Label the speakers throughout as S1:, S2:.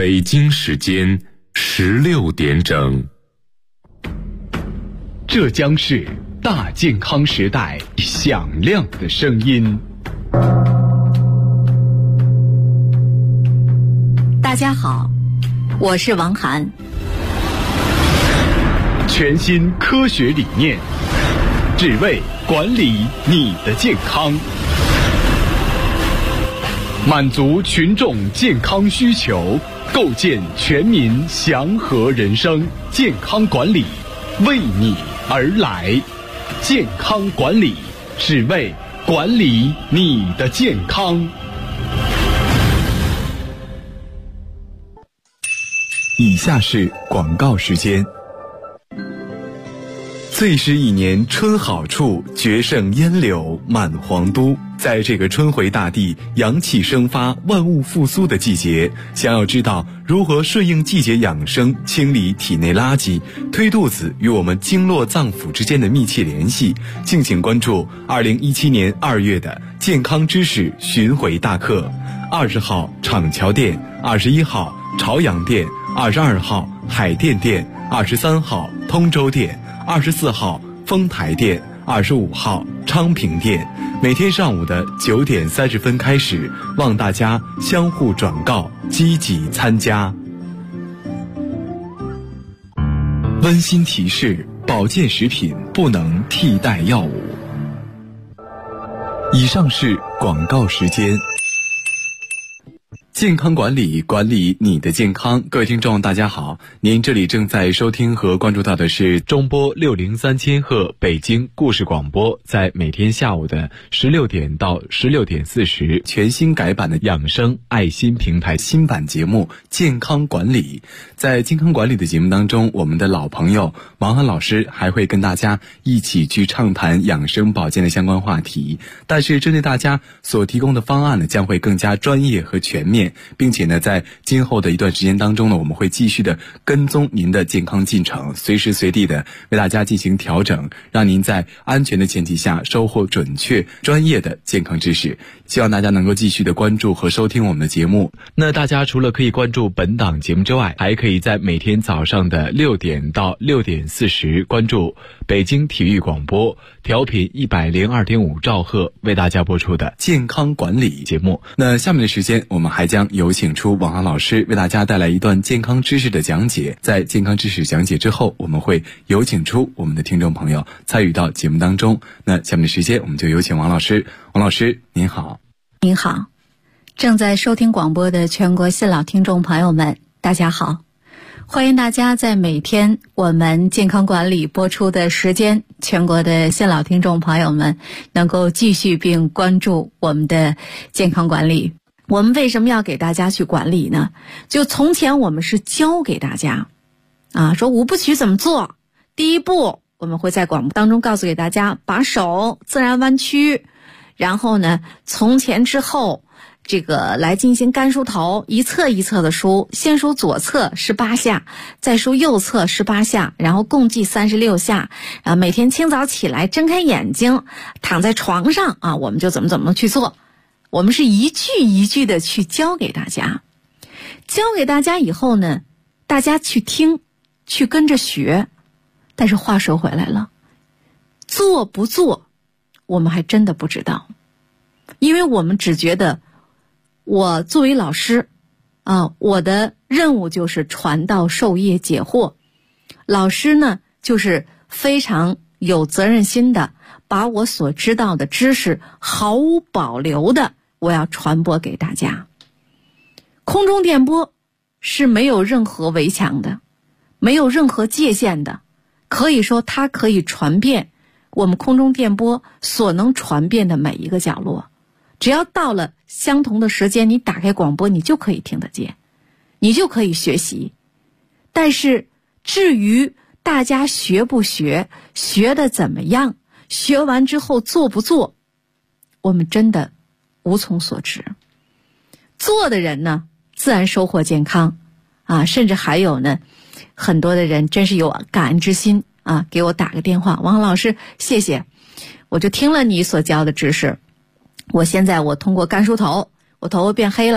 S1: 北京时间16点整。
S2: 这将是大健康时代响亮的声音。
S3: 大家好，我是王涵。
S2: 全新科学理念，只为管理你的健康，满足群众健康需求，构建全民祥和人生。健康管理为你而来，健康管理只为管理你的健康。
S4: 以下是广告时间。最是一年春好处，绝胜烟柳满皇都。在这个春回大地、阳气生发、万物复苏的季节，想要知道如何顺应季节养生，清理体内垃圾，推肚子与我们经络脏腑之间的密切联系，敬请关注2017年2月的健康知识巡回大课。20号厂桥店，21号朝阳店，22号海淀店，23号通州店，24号丰台店，25号昌平店。每天上午的9点30分开始，望大家相互转告，积极参加。温馨提示：保健食品不能替代药物。以上是广告时间。健康管理，管理你的健康。各位听众大家好，您这里正在收听和关注到的是中波603千赫北京故事广播，在每天下午的16点到16点40，全新改版的养生爱心平台新版节目健康管理。在健康管理的节目当中，我们的老朋友王涵老师还会跟大家一起去畅谈养生保健的相关话题，但是针对大家所提供的方案呢，将会更加专业和全面，并且呢，在今后的一段时间当中呢，我们会继续的跟踪您的健康进程，随时随地的为大家进行调整，让您在安全的前提下收获准确专业的健康知识。希望大家能够继续的关注和收听我们的节目。那大家除了可以关注本档节目之外，还可以在每天早上的6点到6点40关注北京体育广播调频102.5兆赫为大家播出的健康管理节目。那下面的时间，我们还将有请出王涵老师为大家带来一段健康知识的讲解。在健康知识讲解之后，我们会有请出我们的听众朋友参与到节目当中。那下面的时间，我们就有请王老师。王老师您好。
S3: 您好，正在收听广播的全国新老听众朋友们大家好，欢迎大家在每天我们健康管理播出的时间，全国的新老听众朋友们能够继续并关注我们的健康管理。我们为什么要给大家去管理呢？就从前我们是教给大家说5部曲怎么做。第一步，我们会在广播当中告诉给大家，把手自然弯曲，然后呢从前之后这个来进行干梳头，一侧一侧的梳，先梳左侧18下，再梳右侧18下，然后共计36下。每天清早起来睁开眼睛躺在床上我们就怎么去做。我们是一句一句的去教给大家，教给大家以后呢，大家去听，去跟着学。但是话说回来了，做不做我们还真的不知道，因为我们只觉得我作为老师我的任务就是传道授业解惑。老师呢，就是非常有责任心的，把我所知道的知识毫无保留的我要传播给大家。空中电波是没有任何围墙的，没有任何界限的，可以说它可以传遍我们空中电波所能传遍的每一个角落。只要到了相同的时间，你打开广播，你就可以听得见，你就可以学习。但是至于大家学不学，学得怎么样，学完之后做不做，我们真的无从所知。做的人呢，自然收获健康甚至还有呢，很多的人真是有感恩之心给我打个电话，王老师谢谢，我就听了你所教的知识，我现在通过干梳头，我头发变黑了，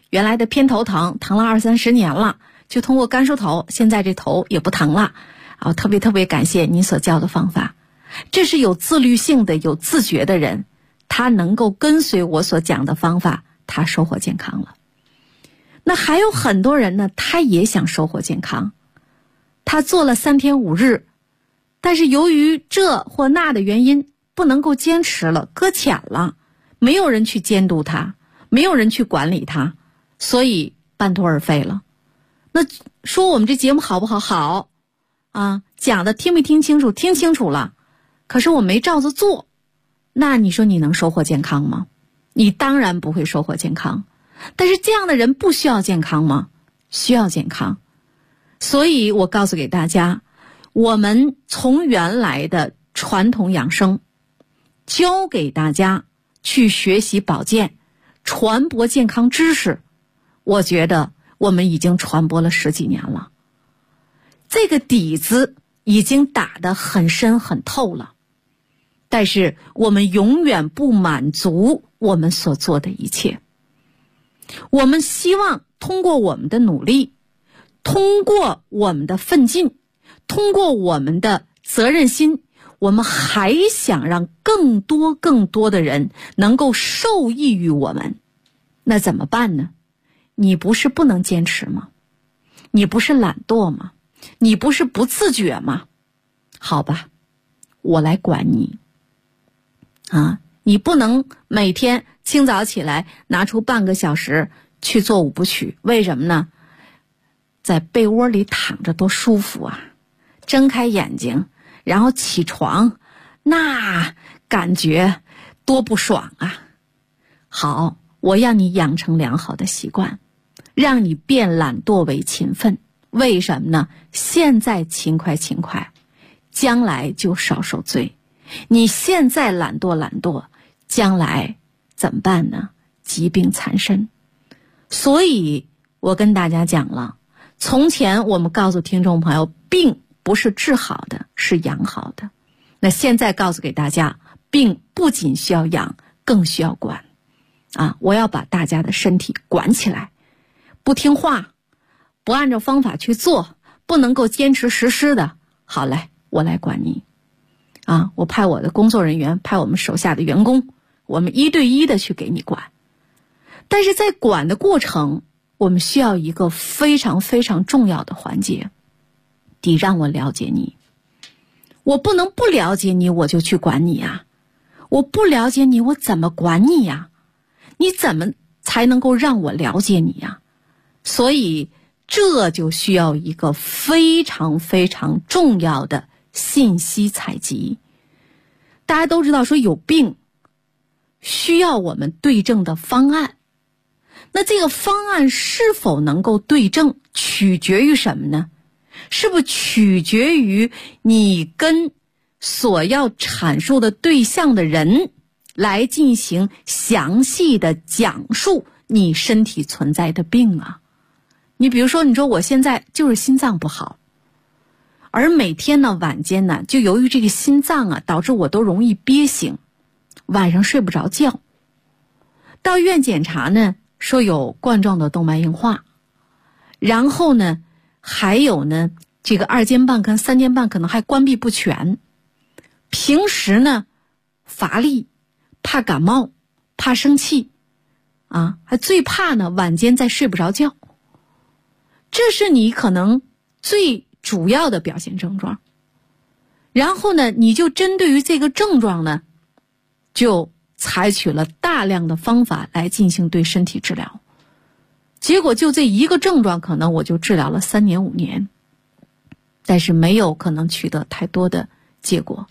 S3: 原来的偏头疼了20-30年了，就通过甘梳头，现在这头也不疼了。特别感谢你所教的方法。这是有自律性的、有自觉的人，他能够跟随我所讲的方法，他收获健康了。那还有很多人呢，他也想收获健康，他做了3天5日，但是由于这或那的原因不能够坚持了，搁浅了，没有人去监督他，没有人去管理他，所以半途而废了。那说我们这节目好不好？好啊，讲的听没听清楚？听清楚了，可是我没照着做，那你说你能收获健康吗？你当然不会收获健康。但是这样的人不需要健康吗？需要健康。所以我告诉给大家，我们从原来的传统养生教给大家去学习保健，传播健康知识，我觉得我们已经传播了10几年了，这个底子已经打得很深很透了。但是我们永远不满足我们所做的一切，我们希望通过我们的努力，通过我们的奋进，通过我们的责任心，我们还想让更多的人能够受益于我们。那怎么办呢？你不是不能坚持吗？你不是懒惰吗？你不是不自觉吗？好吧，我来管你你不能每天清早起来拿出半个小时去做5部曲，为什么呢？在被窝里躺着多舒服啊，睁开眼睛然后起床，那感觉多不爽啊。好，我让你养成良好的习惯，让你变懒惰为勤奋。为什么呢？现在勤快，将来就少受罪。你现在懒惰，将来怎么办呢？疾病缠身。所以我跟大家讲了，从前我们告诉听众朋友，病不是治好的，是养好的。那现在告诉给大家，病不仅需要养，更需要管我要把大家的身体管起来，不听话，不按照方法去做，不能够坚持实施的，好嘞，我来管你我派我的工作人员，派我们手下的员工，我们1对1的去给你管。但是在管的过程，我们需要一个非常重要的环节，得让我了解你。我不能不了解你我就去管你我不了解你我怎么管你你怎么才能够让我了解你所以这就需要一个非常重要的信息采集。大家都知道说有病需要我们对症的方案，那这个方案是否能够对症取决于什么呢？是不是取决于你跟所要阐述的对象的人来进行详细的讲述你身体存在的病你比如说，你说我现在就是心脏不好，而每天呢晚间呢，就由于这个心脏导致我都容易憋醒，晚上睡不着觉。到医院检查呢，说有冠状的动脉硬化，然后呢还有呢这个2间瓣跟3间瓣可能还关闭不全。平时呢乏力，怕感冒，怕生气还最怕呢晚间再睡不着觉。这是你可能最主要的表现症状。然后呢，你就针对于这个症状呢，就采取了大量的方法来进行对身体治疗。结果就这一个症状，可能我就治疗了3年5年，但是没有可能取得太多的结果。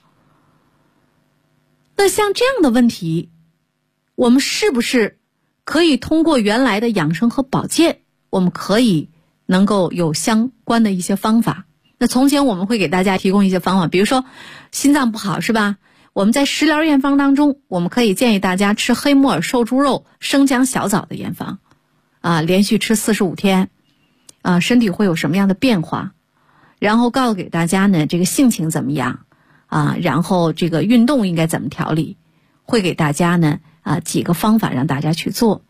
S3: 那像这样的问题，我们是不是可以通过原来的养生和保健，我们可以能够有相关的一些方法？那从前我们会给大家提供一些方法，比如说心脏不好是吧？我们在食疗验方当中，我们可以建议大家吃黑木耳瘦猪肉生姜小枣的验方连续吃45天身体会有什么样的变化，然后告诉给大家呢这个性情怎么样然后这个运动应该怎么调理，会给大家呢几个方法让大家去做。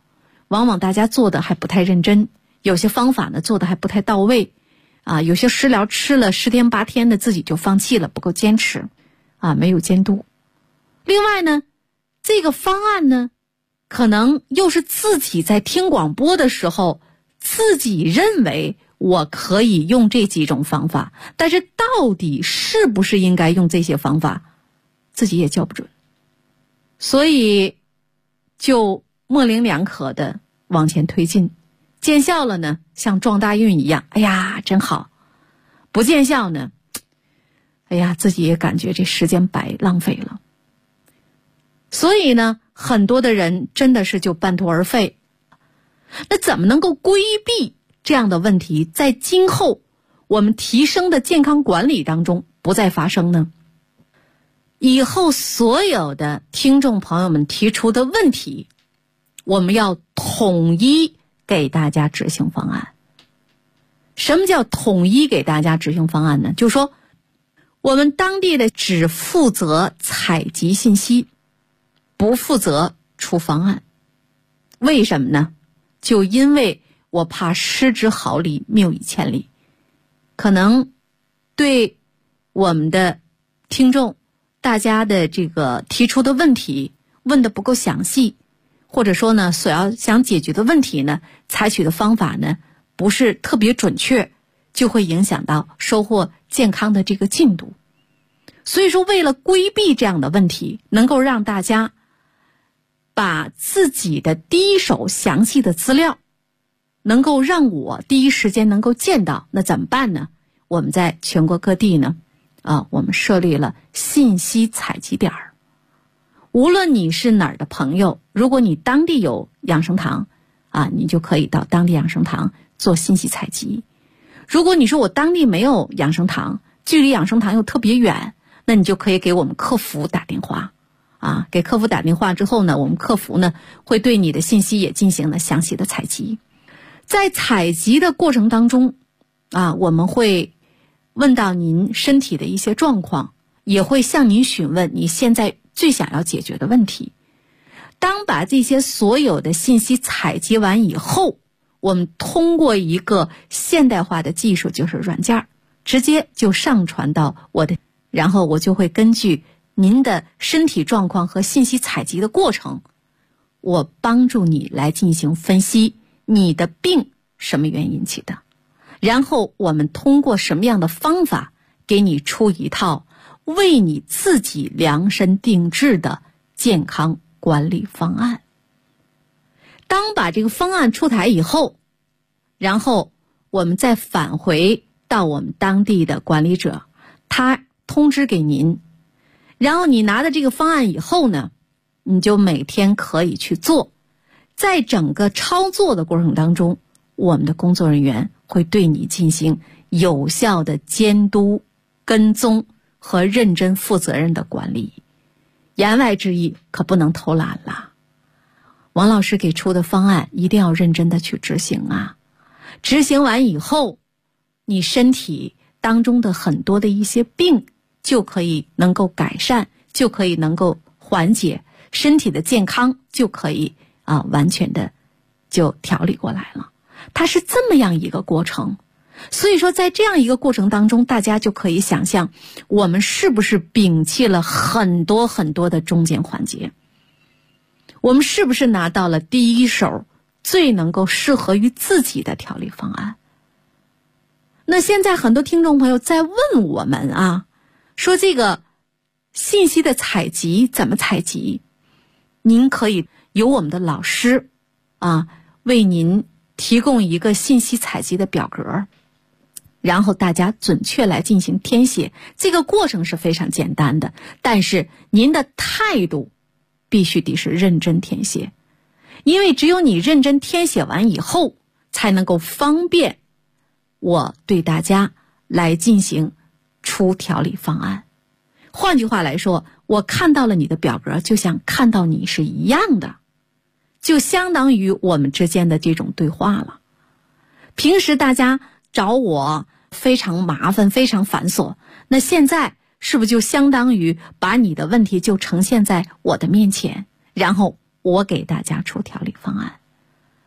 S3: 往往大家做的还不太认真，有些方法呢做的还不太到位有些食疗吃了10天8天的自己就放弃了，不够坚持没有监督。另外呢，这个方案呢可能又是自己在听广播的时候自己认为我可以用这几种方法，但是到底是不是应该用这些方法自己也叫不准，所以就模棱两可的往前推进。见效了呢像撞大运一样，哎呀真好，不见效呢，哎呀自己也感觉这时间白浪费了。所以呢很多的人真的是就半途而废。那怎么能够规避这样的问题，在今后我们提升的健康管理当中不再发生呢？以后所有的听众朋友们提出的问题，我们要统一给大家执行方案。什么叫统一给大家执行方案呢？就是说我们当地的只负责采集信息，不负责出方案。为什么呢？就因为我怕失之毫厘，谬以千里。可能对我们的听众大家的这个提出的问题问得不够详细，或者说呢想解决的问题呢采取的方法呢不是特别准确，就会影响到收获健康的这个进度。所以说为了规避这样的问题，能够让大家把自己的第一手详细的资料能够让我第一时间能够见到，那怎么办呢？我们在全国各地呢我们设立了信息采集点。无论你是哪儿的朋友，如果你当地有养生堂你就可以到当地养生堂做信息采集。如果你说我当地没有养生堂，距离养生堂又特别远，那你就可以给我们客服打电话给客服打电话之后呢，我们客服呢会对你的信息也进行了详细的采集。在采集的过程当中我们会问到您身体的一些状况，也会向您询问你现在最想要解决的问题。当把这些所有的信息采集完以后，我们通过一个现代化的技术，就是软件，直接就上传到我的，然后我就会根据您的身体状况和信息采集的过程，我帮助你来进行分析你的病什么原因引起的，然后我们通过什么样的方法给你出一套为你自己量身定制的健康管理方案。当把这个方案出台以后，然后我们再返回到我们当地的管理者，他通知给您，然后你拿到这个方案以后呢，你就每天可以去做。在整个操作的过程当中，我们的工作人员会对你进行有效的监督、跟踪和认真负责任的管理。言外之意可不能偷懒了，王老师给出的方案一定要认真的去执行执行完以后，你身体当中的很多的一些病就可以能够改善，就可以能够缓解，身体的健康就可以完全的就调理过来了。它是这么样一个过程。所以说在这样一个过程当中，大家就可以想象我们是不是摒弃了很多很多的中间环节，我们是不是拿到了第一手最能够适合于自己的调理方案。那现在很多听众朋友在问我们说这个信息的采集怎么采集，您可以由我们的老师为您提供一个信息采集的表格，然后大家准确来进行填写。这个过程是非常简单的，但是您的态度必须得是认真填写，因为只有你认真填写完以后，才能够方便我对大家来进行出调理方案。换句话来说，我看到了你的表格，就像看到你是一样的，就相当于我们之间的这种对话了。平时大家找我非常麻烦，非常繁琐，那现在是不是就相当于把你的问题就呈现在我的面前，然后我给大家出调理方案。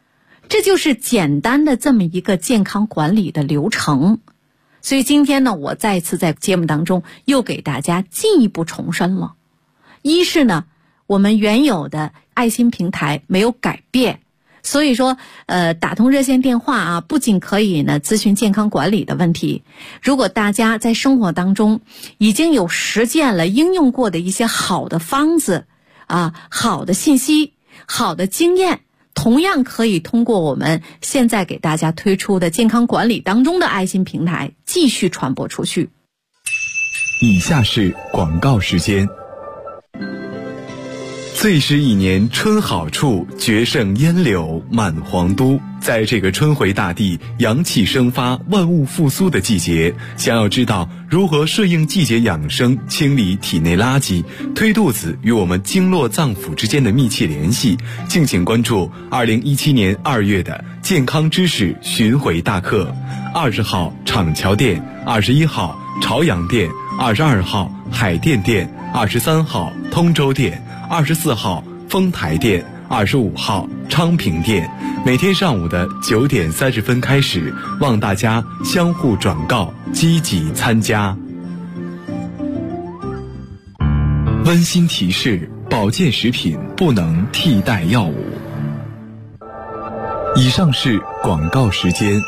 S3: 这就是简单的这么一个健康管理的流程。所以今天呢，我再次在节目当中又给大家进一步重申了。一是呢，我们原有的爱心平台没有改变，所以说打通热线电话啊，不仅可以呢咨询健康管理的问题，如果大家在生活当中已经有实践了应用过的一些好的方子啊，好的信息，好的经验，同样可以通过我们现在给大家推出的健康管理当中的爱心平台继续传播出去。
S4: 以下是广告时间。最是一年春好处，绝胜烟柳满皇都。在这个春回大地、阳气生发、万物复苏的季节，想要知道如何顺应季节养生，清理体内垃圾，推肚子与我们经络脏腑之间的密切联系，敬请关注2017年2月的健康知识巡回大课。20号厂桥店，21号朝阳店，22号海淀店，23号通州店，24号丰台店，25号昌平店，每天上午的9点30分开始，望大家相互转告，积极参加。温馨提示：保健食品不能替代药物。以上是广告时间。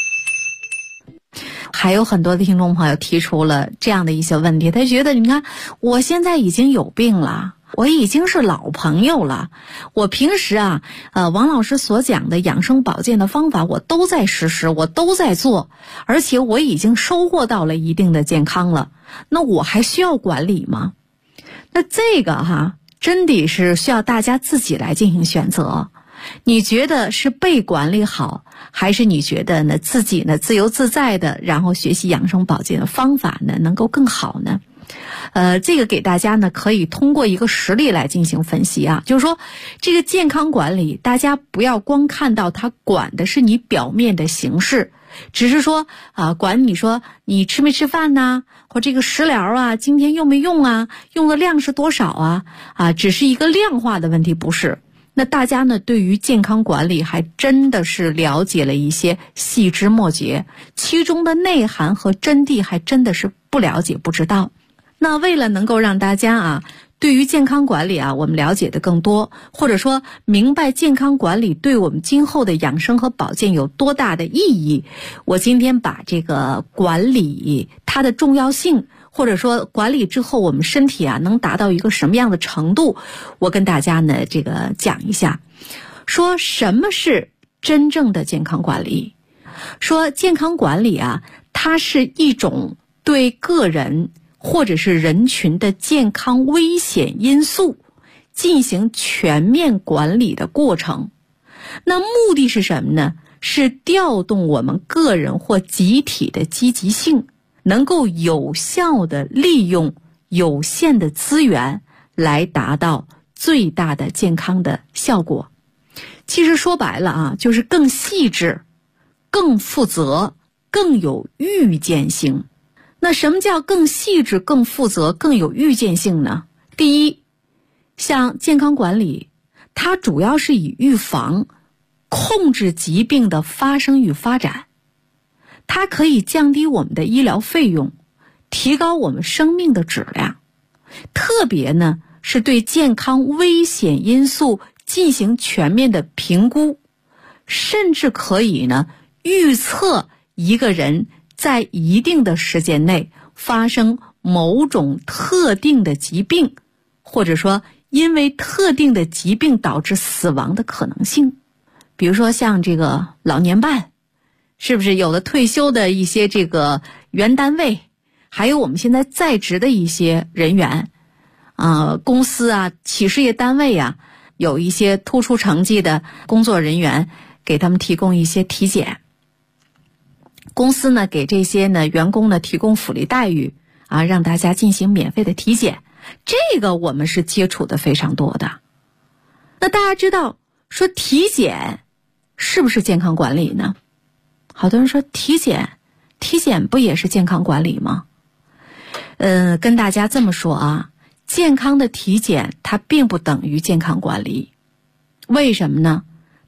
S3: 还有很多的听众朋友提出了这样的一些问题，他觉得你看我现在已经有病了，我已经是老朋友了，我平时王老师所讲的养生保健的方法我都在实施，我都在做，而且我已经收获到了一定的健康了，那我还需要管理吗？那这个真的是需要大家自己来进行选择。你觉得是被管理好，还是你觉得呢自己呢自由自在的，然后学习养生保健的方法呢能够更好呢？这个给大家呢可以通过一个实例来进行分析啊，就是说这个健康管理，大家不要光看到它管的是你表面的形式，只是说管你说你吃没吃饭呐，或这个食疗今天用没用啊，用的量是多少只是一个量化的问题，不是。那大家呢对于健康管理还真的是了解了一些细枝末节，其中的内涵和真谛还真的是不了解不知道。那为了能够让大家对于健康管理我们了解的更多，或者说明白健康管理对我们今后的养生和保健有多大的意义，我今天把这个管理它的重要性，或者说管理之后我们身体能达到一个什么样的程度，我跟大家呢这个讲一下。说什么是真正的健康管理？说健康管理它是一种对个人或者是人群的健康危险因素进行全面管理的过程。那目的是什么呢？是调动我们个人或集体的积极性，能够有效地利用有限的资源来达到最大的健康的效果。其实说白了就是更细致、更负责、更有预见性。那什么叫更细致、更负责、更有预见性呢？第一，像健康管理，它主要是以预防、控制疾病的发生与发展，它可以降低我们的医疗费用，提高我们生命的质量。特别呢，是对健康危险因素进行全面的评估，甚至可以呢预测一个人在一定的时间内发生某种特定的疾病，或者说因为特定的疾病导致死亡的可能性。比如说像这个老年办，是不是有的退休的一些这个原单位，还有我们现在在职的一些人员公司企事业单位有一些突出成绩的工作人员，给他们提供一些体检。公司呢给这些呢员工呢提供福利待遇让大家进行免费的体检，这个我们是接触的非常多的。那大家知道说体检是不是健康管理呢？好多人说体检不也是健康管理吗？跟大家这么说健康的体检它并不等于健康管理。为什么呢？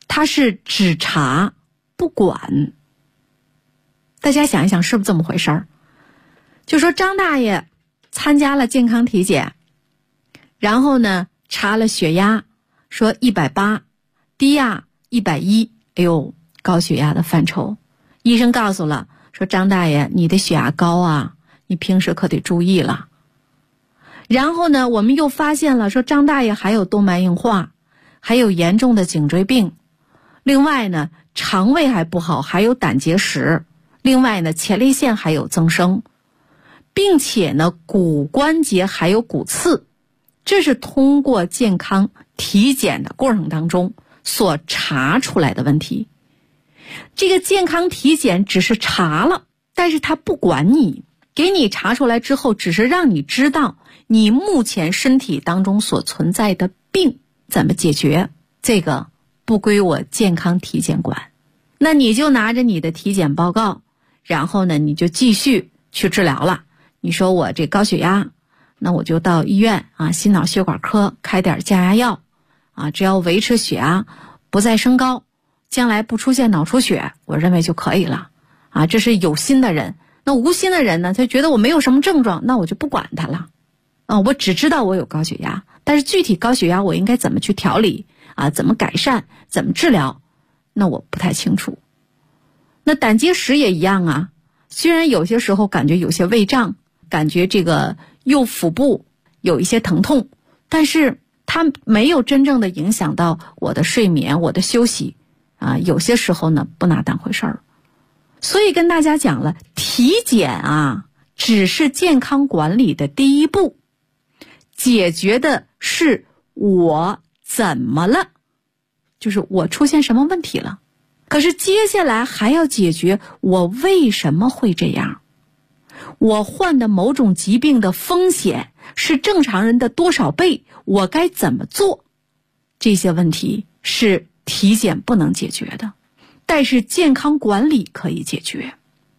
S3: 他是只查不管。大家想一想，是不是这么回事儿？就说张大爷参加了健康体检，然后呢查了血压，说180，低压110，哎呦，高血压的范畴。医生告诉了，说张大爷你的血压高啊，你平时可得注意了。然后呢我们又发现了，说张大爷还有动脉硬化，还有严重的颈椎病，另外呢肠胃还不好，还有胆结石，另外呢前列腺还有增生，并且呢骨关节还有骨刺。这是通过健康体检的过程当中所查出来的问题。这个健康体检只是查了，但是他不管你，给你查出来之后，只是让你知道你目前身体当中所存在的病怎么解决，这个不归我健康体检管。那你就拿着你的体检报告，然后呢你就继续去治疗了。你说我这高血压，那我就到医院啊，心脑血管科开点降压药啊，只要维持血压不再升高，将来不出现脑出血，我认为就可以了啊。这是有心的人。那无心的人呢，他觉得我没有什么症状，那我就不管他了啊。我只知道我有高血压，但是具体高血压我应该怎么去调理啊，怎么改善，怎么治疗，那我不太清楚。那胆结石也一样啊，虽然有些时候感觉有些胃胀，感觉这个右腹部有一些疼痛，但是它没有真正的影响到我的睡眠，我的休息啊，有些时候呢不拿当回事儿。所以跟大家讲了，体检啊只是健康管理的第一步，解决的是我怎么了，就是我出现什么问题了。可是接下来还要解决我为什么会这样，我患的某种疾病的风险是正常人的多少倍，我该怎么做，这些问题是体检不能解决的，但是健康管理可以解决。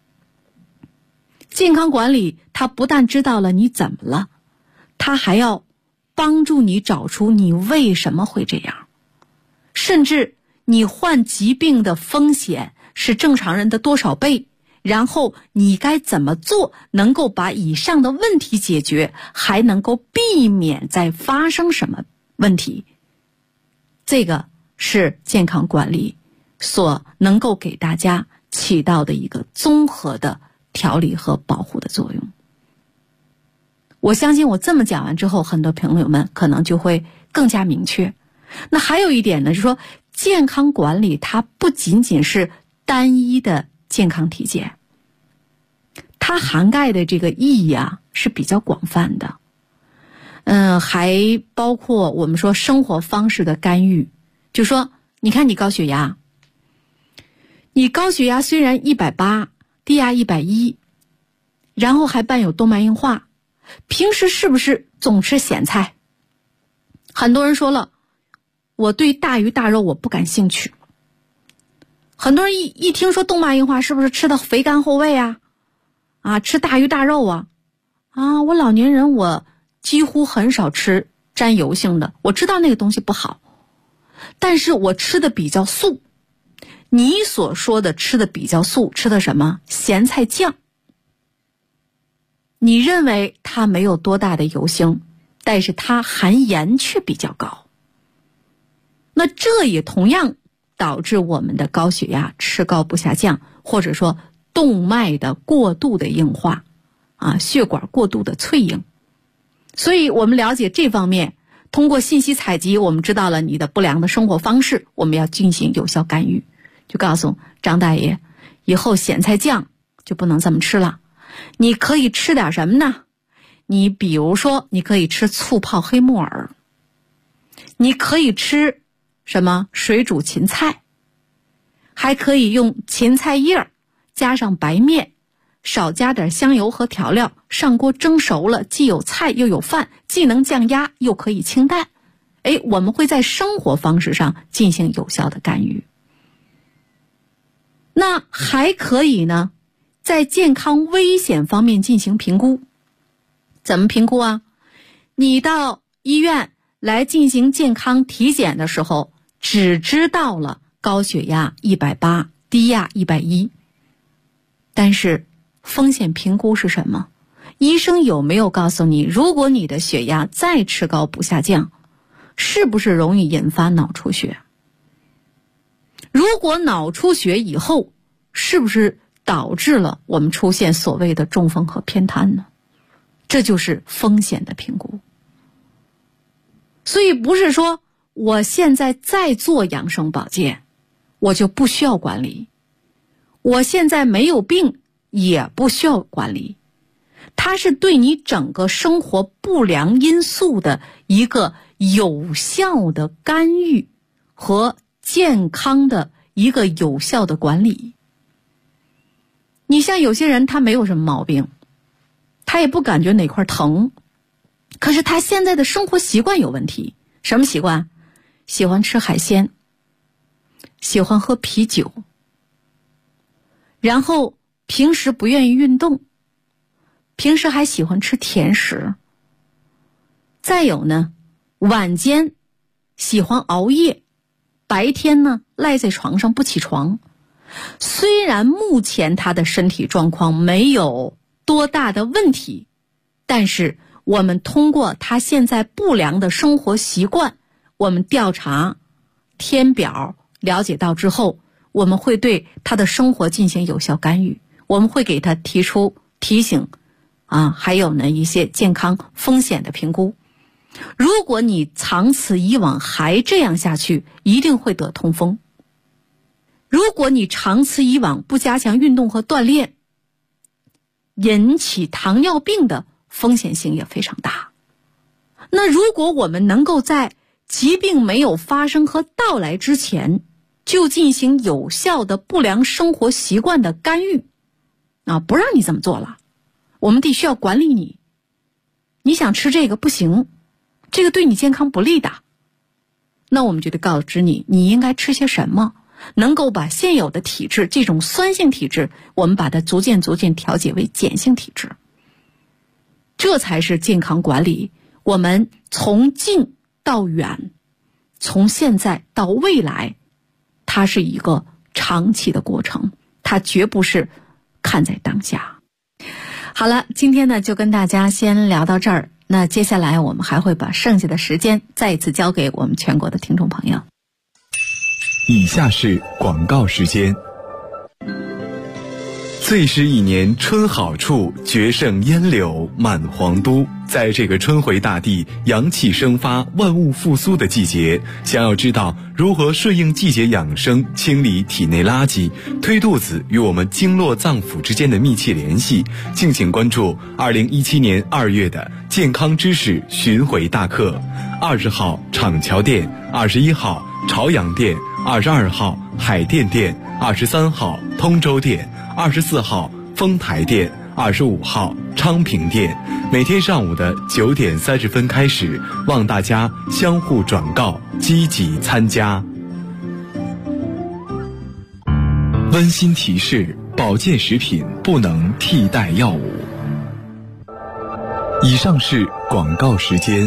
S3: 健康管理它不但知道了你怎么了，它还要帮助你找出你为什么会这样，甚至你患疾病的风险是正常人的多少倍，然后你该怎么做能够把以上的问题解决，还能够避免再发生什么问题。这个是健康管理所能够给大家起到的一个综合的调理和保护的作用。我相信我这么讲完之后，很多朋友们可能就会更加明确。那还有一点呢，就是说健康管理它不仅仅是单一的健康体检，它涵盖的这个意义啊是比较广泛的。还包括我们说生活方式的干预。就说你看你高血压，你高血压虽然180，低压110，然后还伴有动脉硬化，平时是不是总吃咸菜？很多人说了，我对大鱼大肉我不感兴趣。很多人一听说动脉硬化，是不是吃的肥甘厚味啊？啊，吃大鱼大肉啊？啊，我老年人我几乎很少吃沾油性的，我知道那个东西不好，但是我吃的比较素。你所说的吃的比较素，吃的什么？咸菜酱。你认为它没有多大的油性，但是它含盐却比较高。那这也同样导致我们的高血压吃高不下降，或者说动脉的过度的硬化啊，血管过度的脆硬。所以我们了解这方面，通过信息采集，我们知道了你的不良的生活方式，我们要进行有效干预。就告诉张大爷，以后咸菜酱就不能这么吃了，你可以吃点什么呢？你比如说你可以吃醋泡黑木耳，你可以吃什么水煮芹菜，还可以用芹菜叶加上白面，少加点香油和调料，上锅蒸熟了，既有菜又有饭，既能降压又可以清淡。我们会在生活方式上进行有效的干预。那还可以呢，在健康危险方面进行评估。怎么评估啊？你到医院来进行健康体检的时候，只知道了高血压180，低压110。但是风险评估是什么？医生有没有告诉你，如果你的血压再吃高不下降，是不是容易引发脑出血？如果脑出血以后，是不是导致了我们出现所谓的中风和偏瘫呢？这就是风险的评估。所以不是说我现在在做养生保健，我就不需要管理，我现在没有病也不需要管理，它是对你整个生活不良因素的一个有效的干预和健康的一个有效的管理。你像有些人他没有什么毛病，他也不感觉哪块疼，可是他现在的生活习惯有问题。什么习惯？喜欢吃海鲜，喜欢喝啤酒，然后平时不愿意运动，平时还喜欢吃甜食。再有呢，晚间喜欢熬夜，白天呢赖在床上不起床。虽然目前他的身体状况没有多大的问题，但是我们通过他现在不良的生活习惯，我们调查填表了解到之后，我们会对他的生活进行有效干预，我们会给他提出提醒还有呢一些健康风险的评估。如果你长此以往还这样下去，一定会得痛风。如果你长此以往不加强运动和锻炼，引起糖尿病的风险性也非常大。那如果我们能够在疾病没有发生和到来之前，就进行有效的不良生活习惯的干预，不让你这么做了，我们得需要管理你。你想吃这个不行，这个对你健康不利的，那我们就得告知你，你应该吃些什么，能够把现有的体质，这种酸性体质，我们把它逐渐调节为碱性体质。这才是健康管理，我们从近到远，从现在到未来，它是一个长期的过程，它绝不是看在当下。好了，今天呢就跟大家先聊到这儿，那接下来我们还会把剩下的时间再一次交给我们全国的听众朋友。
S4: 以下是广告时间。最是一年春好处，绝胜烟柳满皇都。在这个春回大地、阳气生发、万物复苏的季节，想要知道如何顺应季节养生，清理体内垃圾，推肚子与我们经络脏腑之间的密切联系，敬请关注2017年2月的健康知识巡回大课。20号厂桥店，21号朝阳店，22号海淀店，23号通州店，24号丰台店，25号昌平店。每天上午的9点30分开始，望大家相互转告，积极参加。温馨提示：保健食品不能替代药物。以上是广告时间。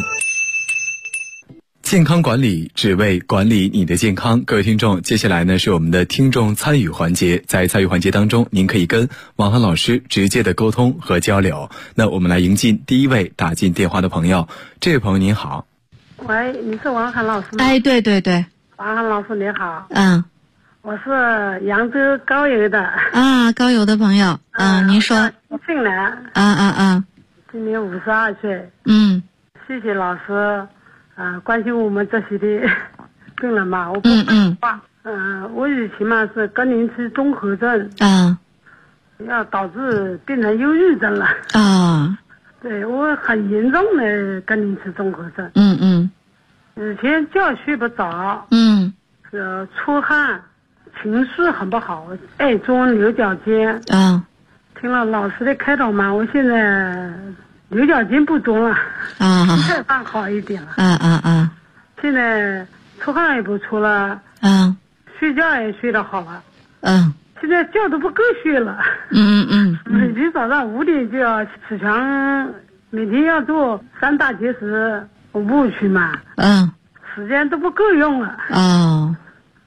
S4: 健康管理只为管理你的健康。各位听众，接下来呢是我们的听众参与环节。在参与环节当中，您可以跟王涵老师直接的沟通和交流。那我们来迎进第一位打进电话的朋友。这位朋友您好。
S5: 喂，你是王涵老师吗？
S3: 哎，对对对。
S5: 王涵老师你好。
S3: 我
S5: 是扬州高邮的。
S3: 高邮的朋友。您说。
S5: 姓兰。今年52岁。谢谢老师。关心我们这些的病人嘛，我不说话。我以前嘛是更年期综合症，要导致变成忧郁症了。对，我很严重的更年期综合症。以前觉睡不着，是出汗，情绪很不好，爱钻牛角尖。听了老师的开导嘛，我现在牛角尖不钻了，心态上好一点了。现在出汗也不出了，睡觉也睡得好了。现在觉都不够睡了。每天早上5点就要起床，每天要做3大节食5步去嘛。时间都不够用了。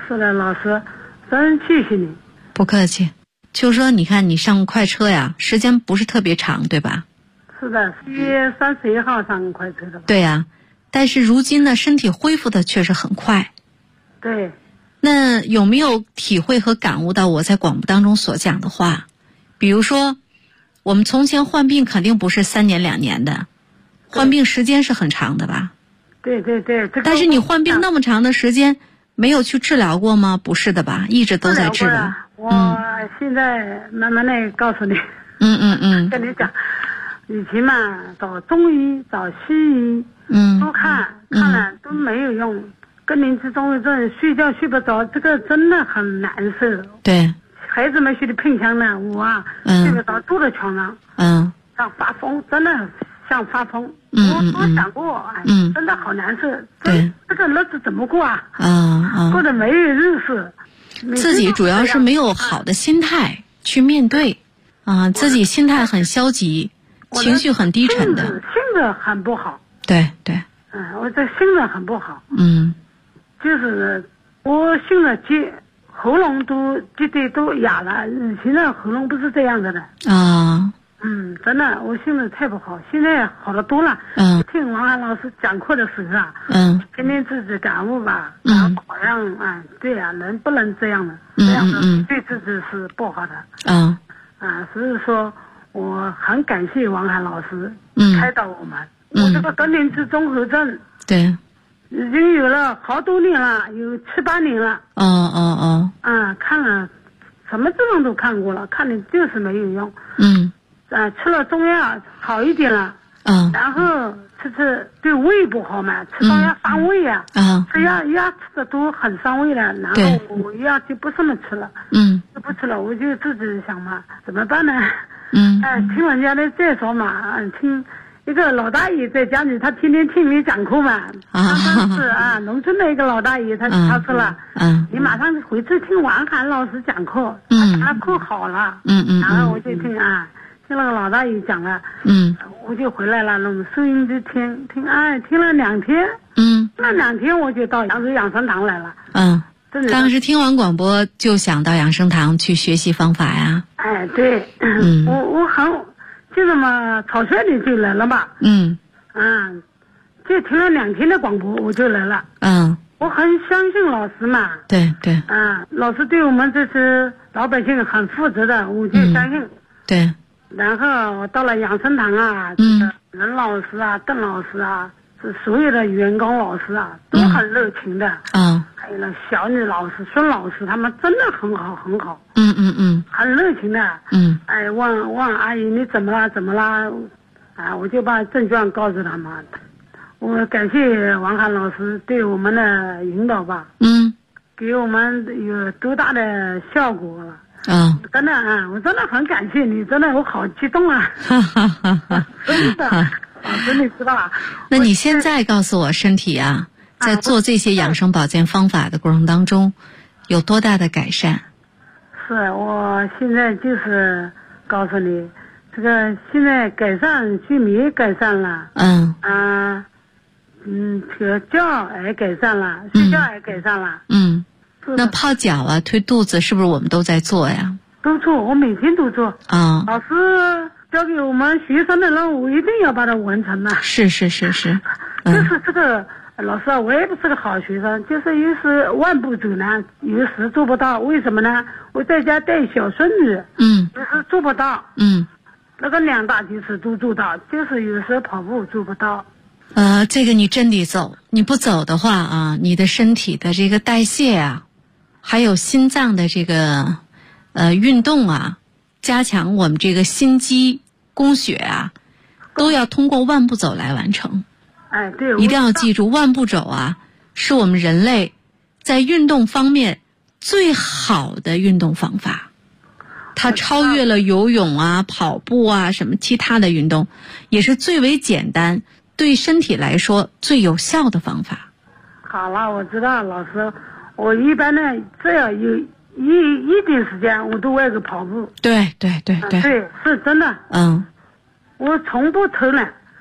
S5: 是的，老师，真谢谢你。
S3: 不客气。就说你看你上快车呀，时间不是特别长，对吧？
S5: 是的，1月31号上快车的吧。
S3: 对呀，但是如今呢，身体恢复的确实很快。
S5: 对。
S3: 那有没有体会和感悟到我在广播当中所讲的话？比如说，我们从前患病肯定不是3年2年的，患病时间是很长的吧？
S5: 对对对。
S3: 但是你患病那么长的时间，没有去治疗过吗？不是的吧？一直都在治疗。
S5: 我现在慢慢的告诉你。跟你讲，以前嘛，找中医、找西医，都看了都没有用。更年期综合症，睡觉睡不着，这个真的很难受。
S3: 对。
S5: 孩子们睡得偏香呢，我睡不着，坐在床上，像发疯，真的像发疯。我想过，真的好难受。
S3: 对。
S5: 这个日子怎么过啊？过得没有日子。
S3: 自己主要是没有好的心态去面对，自己心态很消极，情绪很低沉的。
S5: 性子很不好。
S3: 对对。
S5: 我这性子很不好。就是我性子急，喉咙都哑了。以前的喉咙不是这样的的。真的，我性子太不好，现在好得多了。听王涵老师讲课的时候啊，天天自己感悟吧，然后好像对呀，人不能这样的，这样的对自己是不好的。所以说我很感谢王涵老师开导我们。我这个更年期综合症，
S3: 对，
S5: 已经有了好多年了，有7、8年了。看了什么地方都看过了，看的就是没有用。吃了中药好一点了。然后吃对胃不好嘛，吃中药伤胃呀。吃药吃的都很伤胃了，然后我药就不这么吃了。就不吃了，我就自己想嘛，怎么办呢？听人家的再说嘛，听一个老大爷在家里，他天天听你讲课嘛。他是农村的一个老大爷，他说了，你马上回去听王涵老师讲课，他讲的课好了。然后我就听听那个老大爷讲了。我就回来了，弄收音机听听了2天。那2天我就到扬州养生堂来了。
S3: 当时听完广播就想到养生堂去学习方法呀。
S5: 对。我很就这么草率的就来了嘛。就听了2天的广播我就来了。我很相信老师嘛。对对。老师对我们这些老百姓很负责的，我就相信。对。然后我到了养生堂任老师邓老师这所有的员工老师都很热情的。还有那小女老师、孙老师，他们真的很好很好。很热情的。问阿姨你怎么啦？我就把症状告诉他们。我感谢王涵老师对我们的引导吧。给我们有多大的效果了。真的我真的很感谢你，真的我好激动啊！真的，老师你知道。
S3: 那你现在告诉我，身体在做这些养生保健方法的过程当中，有多大的改善？
S5: 是我现在就是告诉你，这个现在改善睡眠改善了。这个觉也改善了，睡觉也改善了。
S3: 那泡脚推肚子是不是我们都在做呀？
S5: 都做，我每天都做。老师交给我们学生的任务，我一定要把它完成了。是。就是这个老师我也不是个好学生，就是有时万步走呢，有时做不到。为什么呢？我在家带小孙女，有时做不到。那个2大件事都做到，就是有时跑步做不到。
S3: 这个你真得走，你不走的话你的身体的这个代谢还有心脏的这个运动加强我们这个心肌供血都要通过万步走来完成。
S5: 对，
S3: 一定要记住，万步走是我们人类在运动方面最好的运动方法。它超越了游泳跑步什么其他的运动，也是最为简单，对身体来说最有效的方法。
S5: 好了，我知道老师。我一般呢，只要有一点时间，我都外头跑步。对，是真的。我从不偷懒。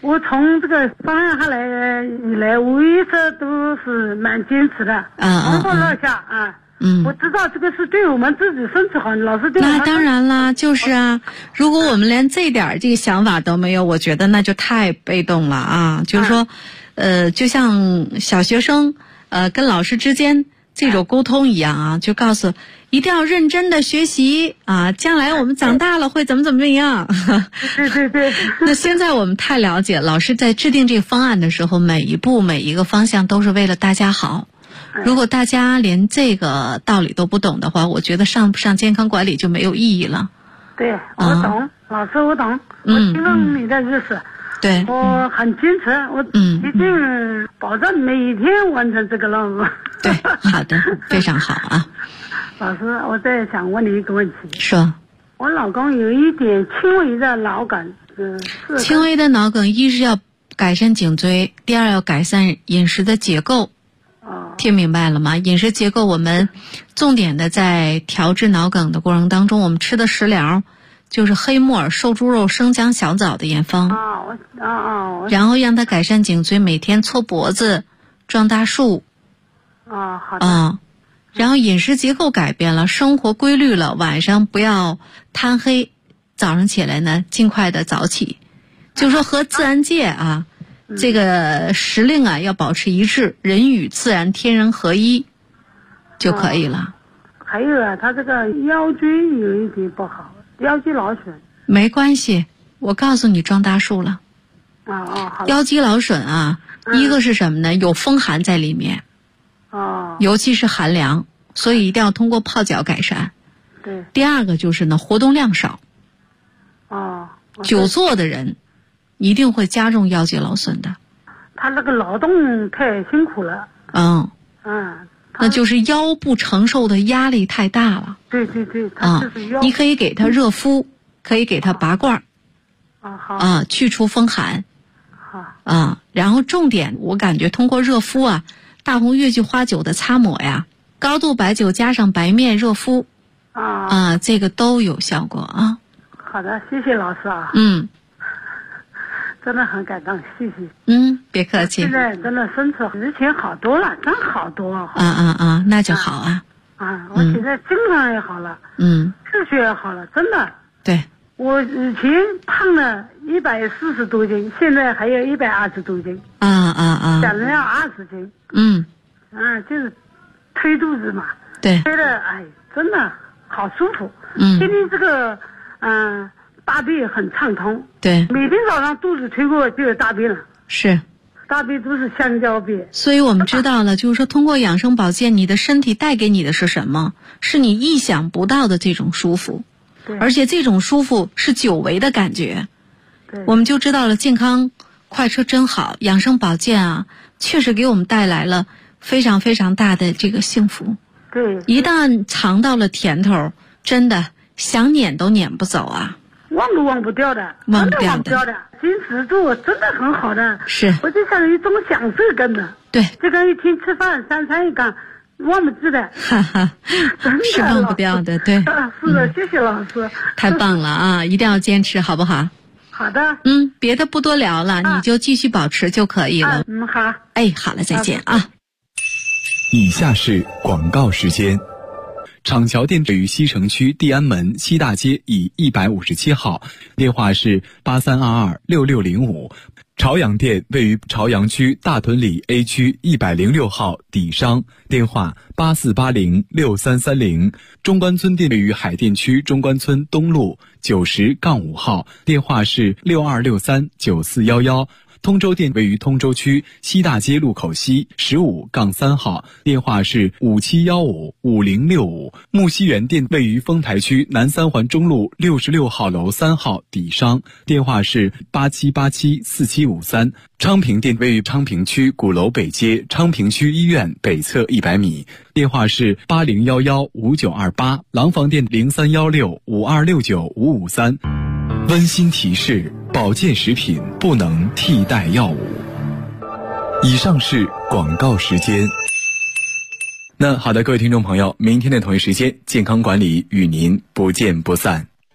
S5: 我从这个方案下来以来，我一直都是蛮坚持的，从上到下啊。我知道这个是对我们自己身体好，老师对我们。
S3: 那当然啦，就是啊，如果我们连这点这个想法都没有，我觉得那就太被动了啊。就是说，就像小学生跟老师之间这种沟通一样啊，就告诉一定要认真的学习啊，将来我们长大了会怎么样。
S5: 对。
S3: 那现在我们太了解，老师在制定这个方案的时候，每一步每一个方向都是为了大家好。如果大家连这个道理都不懂的话，我觉得上不上健康管理就没有意义了。
S5: 对，我懂，老师我懂，我听懂你的意思。
S3: 对，
S5: 我很坚持，我一定保证每一天完成这个任务。
S3: 对，好的，非常好啊。
S5: 老师，我再想问你一个问题。
S3: 说。
S5: 我老公有一点轻微的脑梗，
S3: 轻微的脑梗，一是要改善颈椎，第二要改善饮食的结构。听明白了吗？饮食结构我们重点的在调治脑梗的过程当中，我们吃的食疗就是黑木耳、瘦猪肉、生姜、小枣的验方。然后让他改善颈椎，每天搓脖子、撞大树。
S5: 好的。
S3: 然后饮食结构改变了，生活规律了，晚上不要贪黑，早上起来呢尽快的早起，就是说和自然界啊。这个时令啊要保持一致，人与自然天人合一就可以了。
S5: 还有啊，他这个腰椎有一点不好，腰肌劳损。
S3: 没关系，我告诉你撞大树了。
S5: 好。
S3: 腰肌劳损啊，一个是什么呢？有风寒在里面。尤其是寒凉，所以一定要通过泡脚改善。
S5: 对。
S3: 第二个就是呢，活动量少。久坐的人一定会加重腰肌劳损的。
S5: 他那个劳动太辛苦了。
S3: 那就是腰部承受的压力太大了。
S5: 对，他就是腰。
S3: 你可以给他热敷，可以给他拔罐。
S5: 好。
S3: 去除风寒。
S5: 好。
S3: 然后重点，我感觉通过热敷啊，大红越剧花酒的擦抹呀，高度白酒加上白面热敷。这个都有效果啊。
S5: 好的，谢谢老师啊。真的很感动，谢谢。
S3: 别客气。
S5: 现在真的身体以前好多了，真好多。
S3: 那就好啊。
S5: 我现在精神也好了，气血也好了，真的。
S3: 对。
S5: 我以前胖了140多斤，现在还有120多斤。想着要20斤。就是推肚子嘛。
S3: 对。
S5: 推的，真的好舒服。天天这个，大便很畅通。
S3: 对。
S5: 每天早上肚子推过就有大便了。
S3: 是。
S5: 大便都是香蕉便。
S3: 所以我们知道了，就是说通过养生保健，你的身体带给你的是什么？是你意想不到的这种舒服。
S5: 对。
S3: 而且这种舒服是久违的感觉。
S5: 对。
S3: 我们就知道了，健康快车真好，养生保健啊，确实给我们带来了非常非常大的这个幸福。
S5: 对。
S3: 一旦尝到了甜头，真的想撵都撵不走啊。
S5: 忘都忘不掉的，
S3: 忘不掉
S5: 的，坚持住真的很好的。
S3: 是。
S5: 我就像一种享受感的。
S3: 对。
S5: 就跟一天吃饭3餐一干，忘不记的。
S3: 是忘不掉的，对。
S5: 是的，谢谢老师。
S3: 太棒了啊！一定要坚持，好不好？
S5: 好的。
S3: 别的不多聊了，你就继续保持就可以了。
S5: 好。
S3: 好了，再见啊。
S4: 以下是广告时间。厂桥店位于西城区地安门西大街以157号，电话是83226605。朝阳店位于朝阳区大屯里 A 区106号底商，电话84806330。中关村店位于海淀区中关村东路90-5号，电话是62639411。通州店位于通州区西大街路口西15-3号，电话是57155065。木樨园店位于丰台区南三环中路66号楼3号底商，电话是87874753。昌平店位于昌平区鼓楼北街昌平区医院北侧100米，电话是80115928。廊坊店031652695553。温馨提示：保健食品不能替代药物。以上是广告时间。那好的，各位听众朋友，明天的同一时间，健康管理与您不见不散。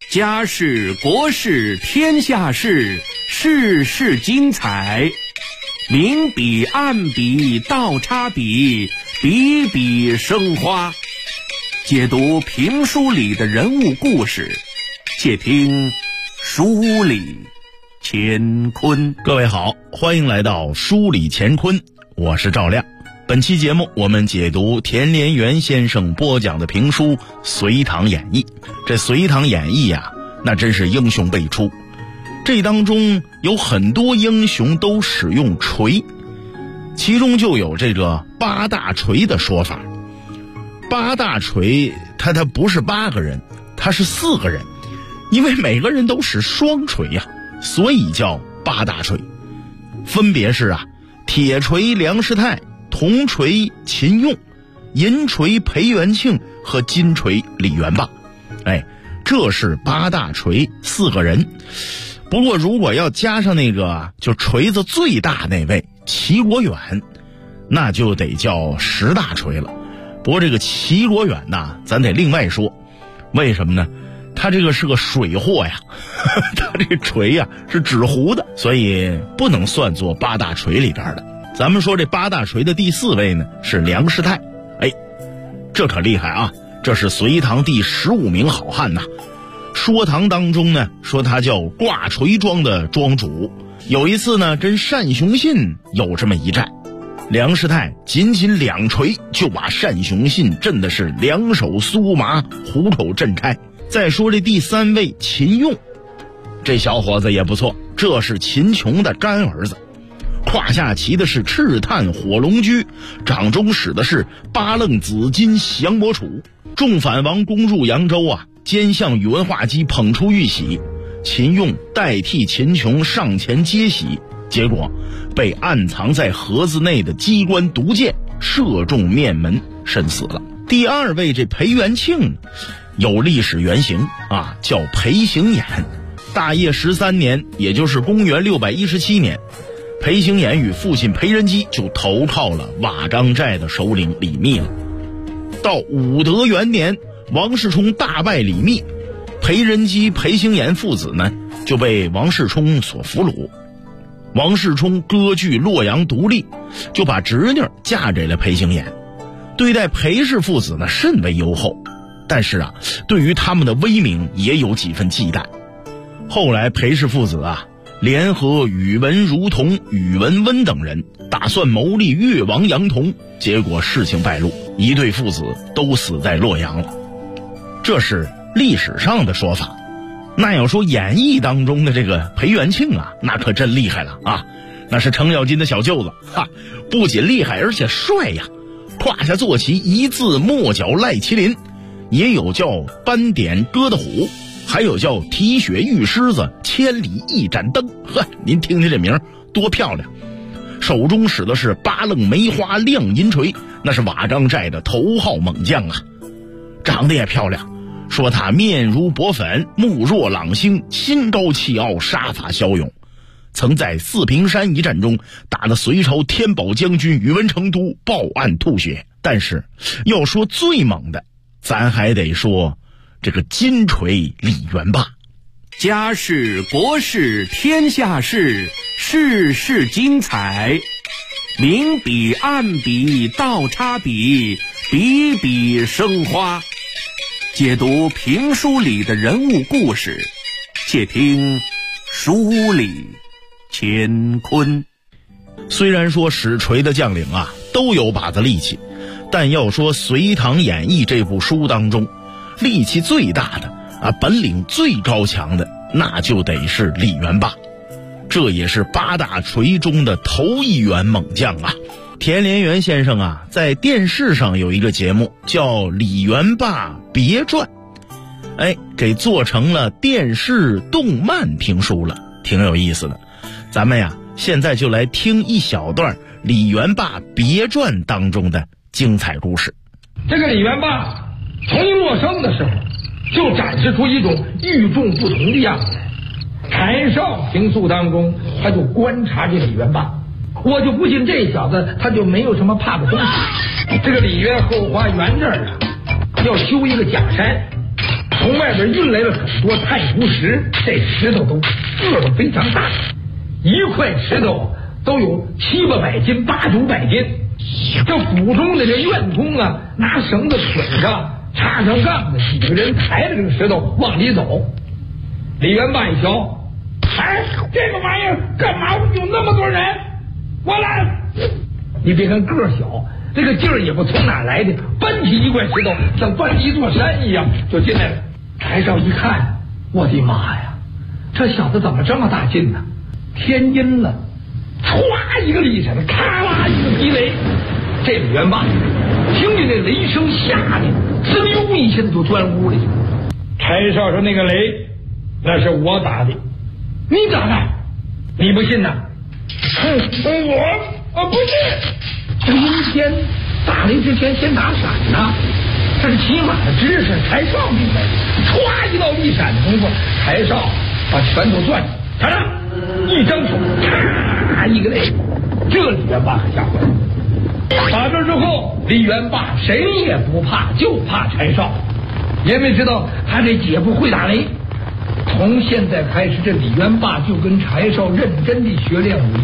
S6: 家事国事天下事，事事精彩。明笔暗笔倒插笔，笔笔生花。解读评书里的人物故事，且听书里乾坤。
S7: 各位好，欢迎来到书里乾坤，我是赵亮。本期节目我们解读田连元先生播讲的评书《隋唐演义》。这《隋唐演义》啊，那真是英雄辈出。这当中有很多英雄都使用锤，其中就有这个八大锤的说法。八大锤它不是8个人，它是4个人，因为每个人都使双锤呀，所以叫八大锤。分别是铁锤梁师太，铜锤秦用，银锤裴元庆和金锤李元霸。这是八大锤4个人。不过如果要加上那个就锤子最大那位齐国远，那就得叫10大锤了。不过这个齐国远呐，咱得另外说。为什么呢？他这个是个水货呀，他这个锤呀是纸糊的，所以不能算作八大锤里边的。咱们说这八大锤的第4位呢是梁师太。这可厉害啊，这是隋唐第15名好汉呐。说唐当中呢，说他叫挂锤庄的庄主。有一次呢，跟单雄信有这么一战，梁师太仅2锤就把单雄信震的是两手酥麻，虎口震开。再说这第3位秦用，这小伙子也不错，这是秦琼的干儿子，胯下骑的是赤炭火龙驹，掌中使的是八楞紫金降魔杵。众反王攻入扬州啊，奸相宇文化及捧出玉玺，秦用代替秦琼上前接玺，结果被暗藏在盒子内的机关毒箭射中面门，身死了。第2位这裴元庆有历史原型啊，叫裴行衍。大业13年，也就是公元617年，裴行衍与父亲裴仁基就投靠了瓦岗寨的首领李密了。到武德元年，王世充大败李密，裴仁基、裴行衍父子呢就被王世充所俘虏。王世充割据洛阳独立，就把侄女嫁给了裴行衍，对待裴氏父子呢甚为优厚，但是对于他们的威名也有几分忌惮。后来裴氏父子联合宇文如同、宇文温等人，打算谋立越王杨同，结果事情败露，一对父子都死在洛阳了。这是历史上的说法。那要说演义当中的这个裴元庆那可真厉害了啊！那是程咬金的小舅子不仅厉害而且帅呀。胯下坐骑一字末角赖麒麟，也有叫斑点鸽的虎，还有叫提血玉狮子，千里一盏灯。您听听这名多漂亮。手中使的是八楞梅花亮银锤，那是瓦岗寨的头号猛将长得也漂亮，说他面如薄粉，目若朗星，心高气傲，杀伐骁勇，曾在四平山一战中打得隋朝天宝将军宇文成都报案吐血。但是要说最猛的，咱还得说这个金锤李元霸。
S6: 家事国事天下事，事事精彩。明笔暗笔倒插笔，笔笔生花。解读评书里的人物故事，且听书里乾坤。
S7: 虽然说使锤的将领都有把子力气，但要说《隋唐演义》这部书当中，力气最大的本领最高强的，那就得是李元霸。这也是八大锤中的头一员猛将田连元先生在电视上有一个节目叫《李元霸别传》，给做成了电视动漫评书了，挺有意思的。咱们现在就来听一小段《李元霸别传》当中的精彩故事。
S8: 这个李元霸从一落生的时候就展示出一种与众不同的样子。谭绍评述当中，他就观察这李元霸，我就不信这小子他就没有什么怕的东西。这个李渊后花园这儿要修一个假山， 从外边运来了很多太湖石，这石头个都非常大，一块石头都有700-800斤、800-900斤。这府中的这院工啊，拿绳子捆上，插上杠子，几个人抬着这个石头往里走。李元霸一瞧，哎，这个玩意儿干嘛有那么多人？我来！你别看个小，这个劲儿也不从哪来的，搬起一块石头，像搬起一座山一样就进来了。柴少一看，我的妈呀，这小子怎么这么大劲呢？天阴了，歘一个力闪，咔啦一个地雷，这李元霸听见这雷声吓得滋溜一下子就钻屋里去了。柴少说：“那个雷，那是我打的，你打的？你不信呐？我不是。阴天打雷之前先打闪呐，这是起码的知识。柴少明白，歘一道一闪的功夫，柴少把拳头攥住，看着一张手，咔一个雷，这李元霸可吓坏了。打这之后，李元霸谁也不怕，就怕柴少，因为知道他这姐夫会打雷。从现在开始，这李元霸就跟柴少认真地学练武艺。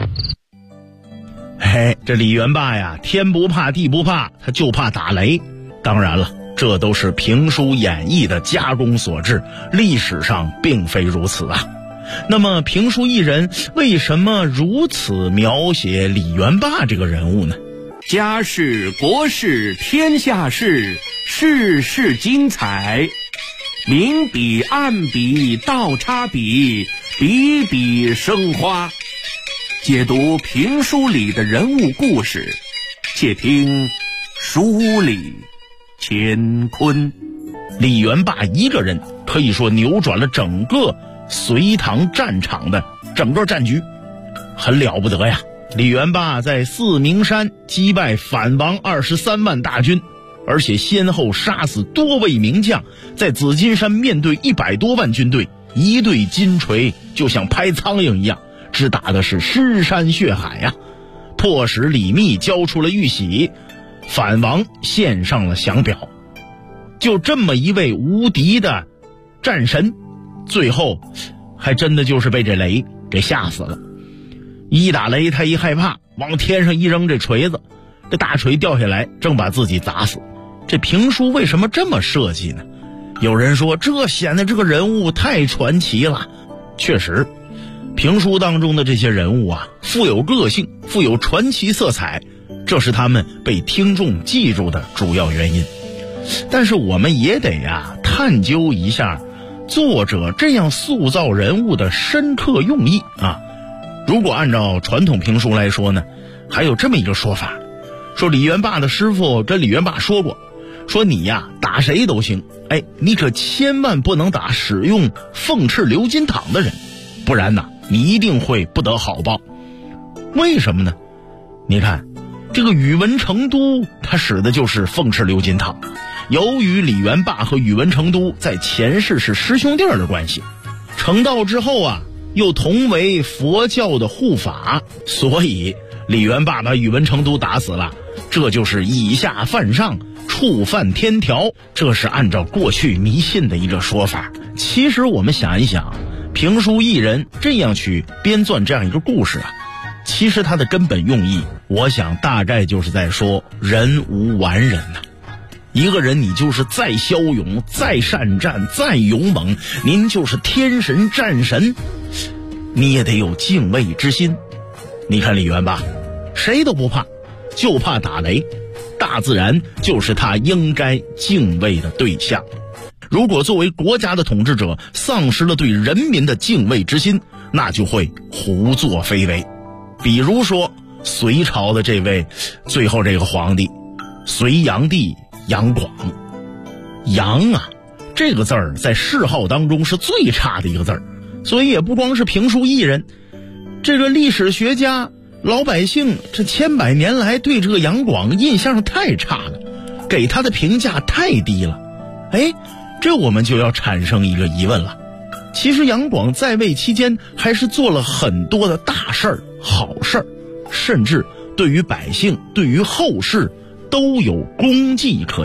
S7: 这李元霸呀，天不怕地不怕，他就怕打雷。当然了，这都是评书演绎的加工所致，历史上并非如此啊。那么评书艺人为什么如此描写李元霸这个人物呢？
S6: 家事国事天下事，事事精彩，明笔暗笔倒插笔，笔笔生花。解读评书里的人物故事，且听书里乾坤。
S7: 李元霸一个人可以说扭转了整个隋唐战场的整个战局，很了不得呀。李元霸在四明山击败反王23万大军，而且先后杀死多位名将，在紫金山面对100多万军队，一对金锤就像拍苍蝇一样，只打的是尸山血海呀，迫使李密交出了玉玺，反王献上了降表。就这么一位无敌的战神，最后还真的就是被这雷给吓死了。一打雷他一害怕，往天上一扔这锤子，这大锤掉下来正把自己砸死。这评书为什么这么设计呢？有人说这显得这个人物太传奇了。确实，评书当中的这些人物啊，富有个性，富有传奇色彩，这是他们被听众记住的主要原因。但是我们也得探究一下作者这样塑造人物的深刻用意啊。如果按照传统评书来说呢，还有这么一个说法，说李元霸的师傅跟李元霸说过，说你打谁都行，你可千万不能打使用凤翅鎏金镗的人，不然你一定会不得好报。为什么呢？你看这个宇文成都他使的就是凤翅鎏金镗，由于李元霸和宇文成都在前世是师兄弟的关系，成道之后又同为佛教的护法，所以李元霸把宇文成都打死了，这就是以下犯上，触犯天条，这是按照过去迷信的一个说法。其实我们想一想，评书艺人这样去编撰这样一个故事其实它的根本用意，我想大概就是在说人无完人一个人你就是再骁勇，再善战，再勇猛，您就是天神战神，你也得有敬畏之心。你看李元霸谁都不怕，就怕打雷，大自然就是他应该敬畏的对象。如果作为国家的统治者丧失了对人民的敬畏之心，那就会胡作非为。比如说隋朝的这位最后这个皇帝隋炀帝杨广，杨这个字儿在谥号当中是最差的一个字儿，所以也不光是评书艺人，这个历史学家老百姓这千百年来对这个杨广印象太差了，给他的评价太低了。这我们就要产生一个疑问了，其实杨广在位期间还是做了很多的大事儿、好事儿，甚至对于百姓，对于后世都有功绩可言。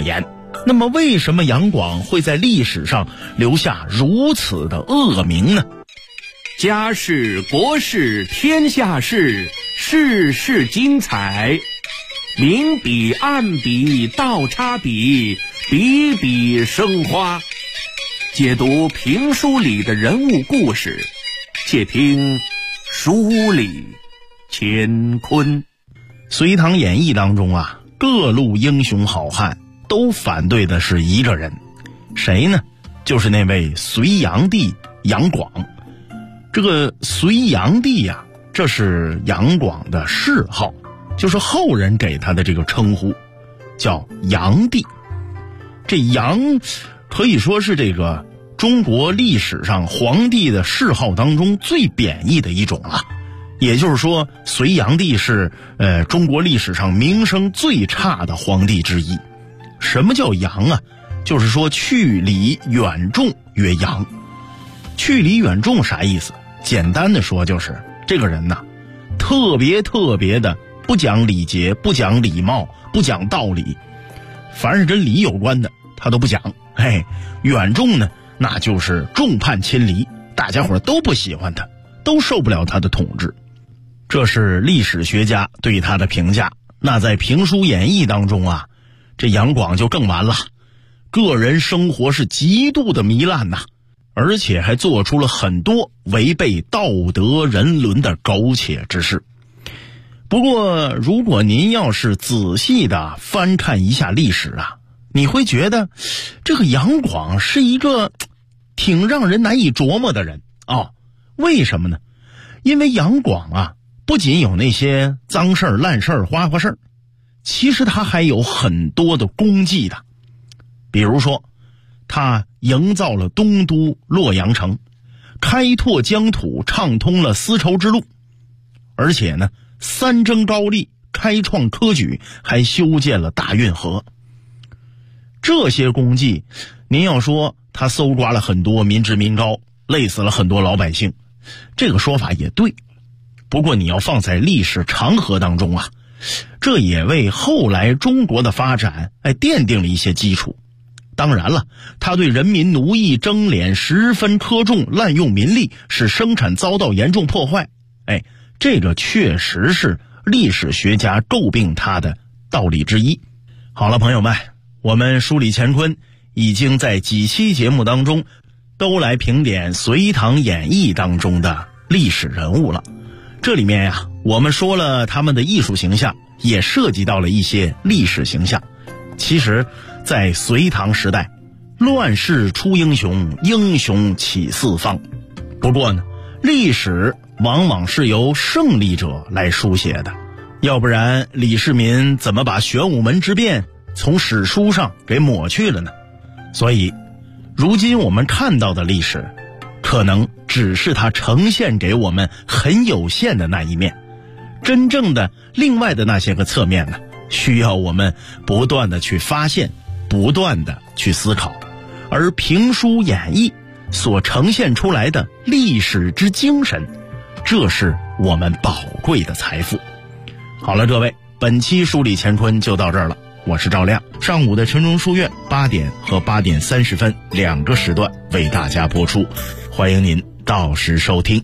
S7: 那么为什么杨广会在历史上留下如此的恶名呢？
S6: 家事国事天下事，事事精彩，明笔暗笔倒插笔，笔笔生花。解读评书里的人物故事，且听书里乾坤。
S7: 隋唐演义当中啊，各路英雄好汉都反对的是一个人，谁呢？就是那位隋炀帝杨广。这个隋炀帝啊，这是杨广的谥号，就是后人给他的这个称呼，叫炀帝。这炀可以说是这个中国历史上皇帝的谥号当中最贬义的一种了。也就是说，隋炀帝是中国历史上名声最差的皇帝之一。什么叫炀啊？就是说去礼远重曰炀。去礼远重啥意思？简单的说就是这个人呐，特别的不讲礼节，不讲礼貌，不讲道理，凡是跟礼有关的他都不讲。远重呢，那就是众叛亲离，大家伙都不喜欢他，都受不了他的统治。这是历史学家对他的评价。那在评书演义当中啊，这杨广就更完了，个人生活是极度的糜烂呐，而且还做出了很多违背道德人伦的苟且之事。不过如果您要是仔细的翻看一下历史啊，你会觉得这个杨广是一个挺让人难以琢磨的人为什么呢？因为杨广啊，不仅有那些脏事儿、烂事儿、花花事儿，其实他还有很多的功绩的。比如说，他营造了东都洛阳城，开拓疆土，畅通了丝绸之路，而且呢，三征高丽，开创科举，还修建了大运河。这些功绩，您要说他搜刮了很多民脂民膏，累死了很多老百姓，这个说法也对。不过你要放在历史长河当中啊，这也为后来中国的发展奠定了一些基础。当然了，他对人民奴役征敛十分苛重，滥用民力，使生产遭到严重破坏，这个确实是历史学家诟病他的道理之一。好了，朋友们，我们梳理乾坤已经在几期节目当中都来评点隋唐演义当中的历史人物了。这里面呀，我们说了他们的艺术形象，也涉及到了一些历史形象。其实在隋唐时代，乱世出英雄，英雄起四方。不过呢，历史往往是由胜利者来书写的，要不然李世民怎么把玄武门之变从史书上给抹去了呢？所以如今我们看到的历史，可能只是它呈现给我们很有限的那一面，真正的另外的那些个侧面呢，需要我们不断的去发现，不断的去思考。而评书演义所呈现出来的历史之精神，这是我们宝贵的财富。好了，各位，本期梳理乾坤就到这儿了。我是赵亮，上午的晨钟书院8点和8点30分2个时段为大家播出，欢迎您到时收听。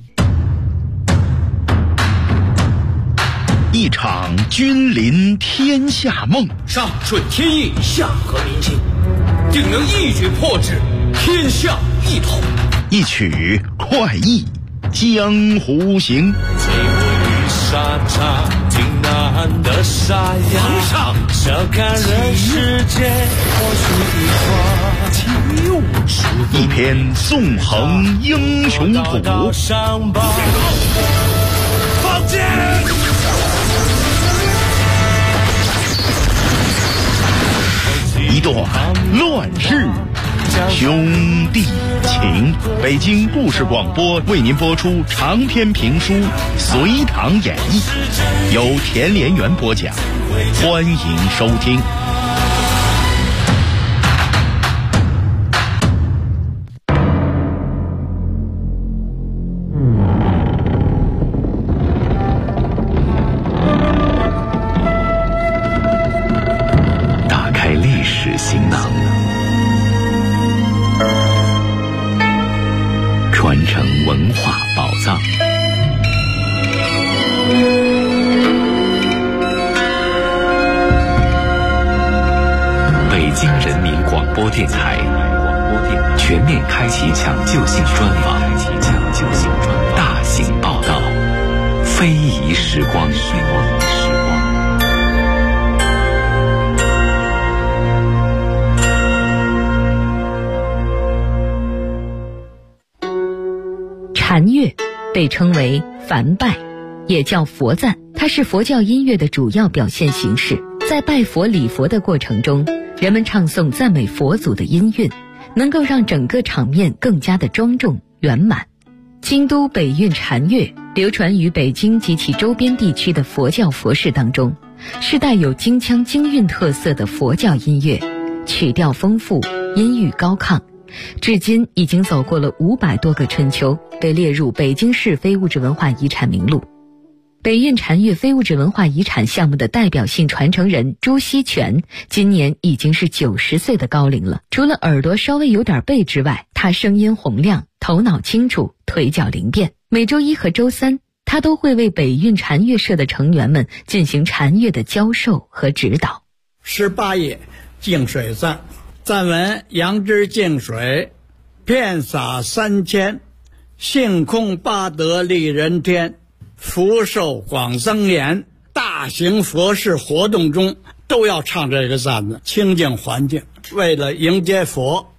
S7: 一场君临天下梦，
S9: 上顺天意，下合民心，定能一举破之，天下一统。
S7: 一曲快意江湖行，
S10: 沙场挺难的沙哑，
S9: 皇上
S10: 笑看人世间或许一花，
S7: 一篇纵横英雄谱，
S10: 放箭，
S7: 一段乱世兄弟情。北京故事广播为您播出长篇评书《隋唐演义》，由田连元播讲，欢迎收听。
S1: 打开历史行囊，
S11: 播电台，全面开启抢救性专访，大型报道，非遗时光。
S12: 禅乐被称为梵拜，也叫佛赞，它是佛教音乐的主要表现形式。在拜佛礼佛的过程中，人们唱诵赞美佛祖的音韵，能够让整个场面更加的庄重圆满。京都北韵禅乐流传于北京及其周边地区的佛教佛事当中，是带有京腔京韵特色的佛教音乐，曲调丰富，音域高亢，至今已经走过了500多个春秋，被列入北京市非物质文化遗产名录。北韵禅乐非物质文化遗产项目的代表性传承人朱锡全今年已经是90岁的高龄了。除了耳朵稍微有点背之外，他声音洪亮，头脑清楚，腿脚灵便。每周一和周三，他都会为北韵禅乐社的成员们进行禅乐的教授和指导。
S13: 18页净水赞，赞文：杨枝净水，遍洒3000，性空八德利人天，福寿广增延。大型佛事活动中都要唱这个赞子，清净环境，为了迎接佛。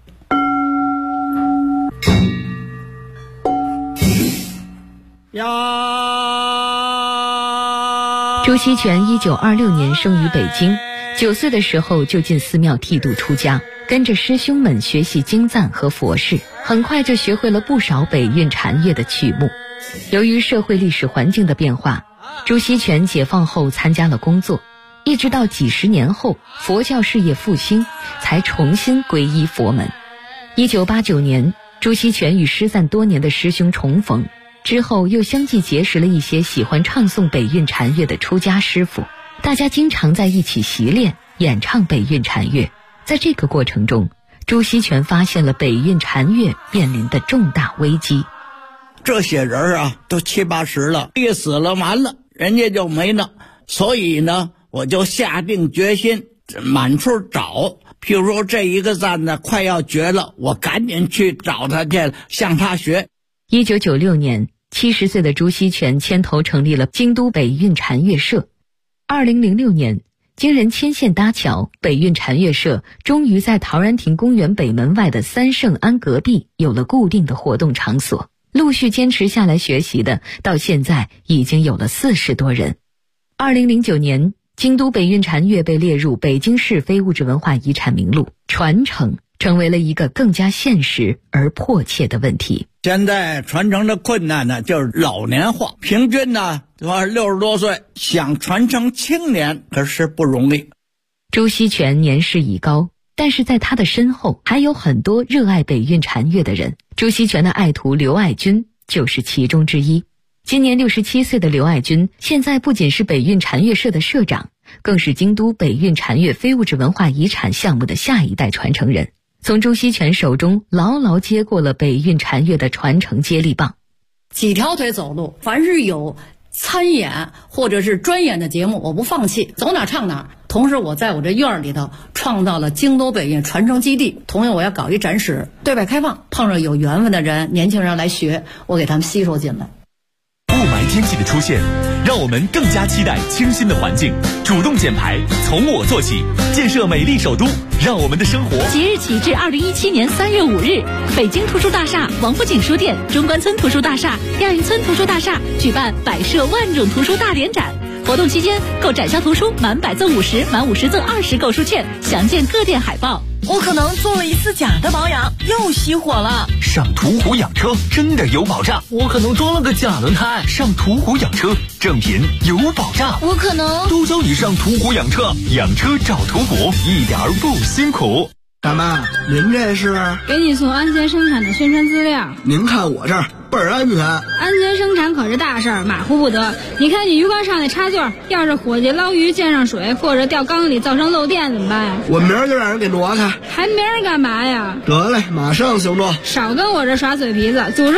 S12: 朱锡全1926年生于北京，9岁的时候就进寺庙剃度出家，跟着师兄们学习经赞和佛事，很快就学会了不少北韵禅乐的曲目。由于社会历史环境的变化，朱锡全解放后参加了工作，一直到几十年后佛教事业复兴，才重新皈依佛门。1989年，朱锡全与失散多年的师兄重逢，之后又相继结识了一些喜欢唱诵北韵禅乐的出家师傅，大家经常在一起习练演唱北韵禅乐。在这个过程中，朱锡全发现了北韵禅乐面临的重大危机。
S13: 这些人啊，都70、80了，一死了完了，人家就没了。所以呢，我就下定决心满处找。譬如说这一个赞呢快要绝了，我赶紧去找他去，向他学。
S12: 1996年，70岁的朱锡全牵头成立了京都北韵禅乐社。2006年，经人牵线搭桥，北韵禅乐社终于在陶然亭公园北门外的三圣庵隔壁有了固定的活动场所。陆续坚持下来学习的，到现在已经有了40多人。2009年，京都北韵禅乐被列入北京市非物质文化遗产名录，传承成为了一个更加现实而迫切的问题。
S13: 现在传承的困难呢，就是老年化，平均呢60多岁，想传承青年可是不容易。
S12: 朱锡全年事已高，但是在他的身后还有很多热爱北韵禅乐的人。朱锡全的爱徒刘爱军就是其中之一。今年67岁的刘爱军，现在不仅是北韵禅乐社的社长，更是京都北韵禅乐非物质文化遗产项目的下一代传承人，从朱锡全手中牢牢接过了北韵禅乐的传承接力棒。
S14: 几条腿走路，凡是有参演或者是专演的节目，我不放弃，走哪唱哪。同时我在我这院里头创造了京都北韵传承基地，同样我要搞一展示，对外开放，碰上有缘分的人，年轻人来学，我给他们吸收进来。
S15: 雾霾天气的出现，让我们更加期待清新的环境，主动减排，从我做起，建设美丽首都，让我们的生活。
S16: 即日起至2017年3月5日，北京图书大厦、王府井书店、中关村图书大厦、亚运村图书大厦举办摆设万种图书大联展。活动期间，购展销图书满100赠50，满50赠20购书券，详见各店海报。
S17: 我可能做了一次假的保养，又熄火了。
S15: 上途虎养车真的有保障。
S18: 我可能装了个假轮胎。
S15: 上途虎养车，正品有保障。
S17: 我可能
S15: 都教你上途虎养车，养车找途虎，一点儿不辛苦。
S19: 大妈，您这是？
S20: 给你送安全生产的宣传资料。
S19: 您看我这儿倍儿安全。
S20: 安全生产可是大事儿，马虎不得。你看你鱼缸上那插座，要是伙计捞鱼溅上水，或者掉缸里造成漏电怎么办呀？
S19: 我明儿就让人给挪开。
S20: 还明儿干嘛呀？
S19: 得嘞，马上行动。
S20: 少跟我这耍嘴皮子，组织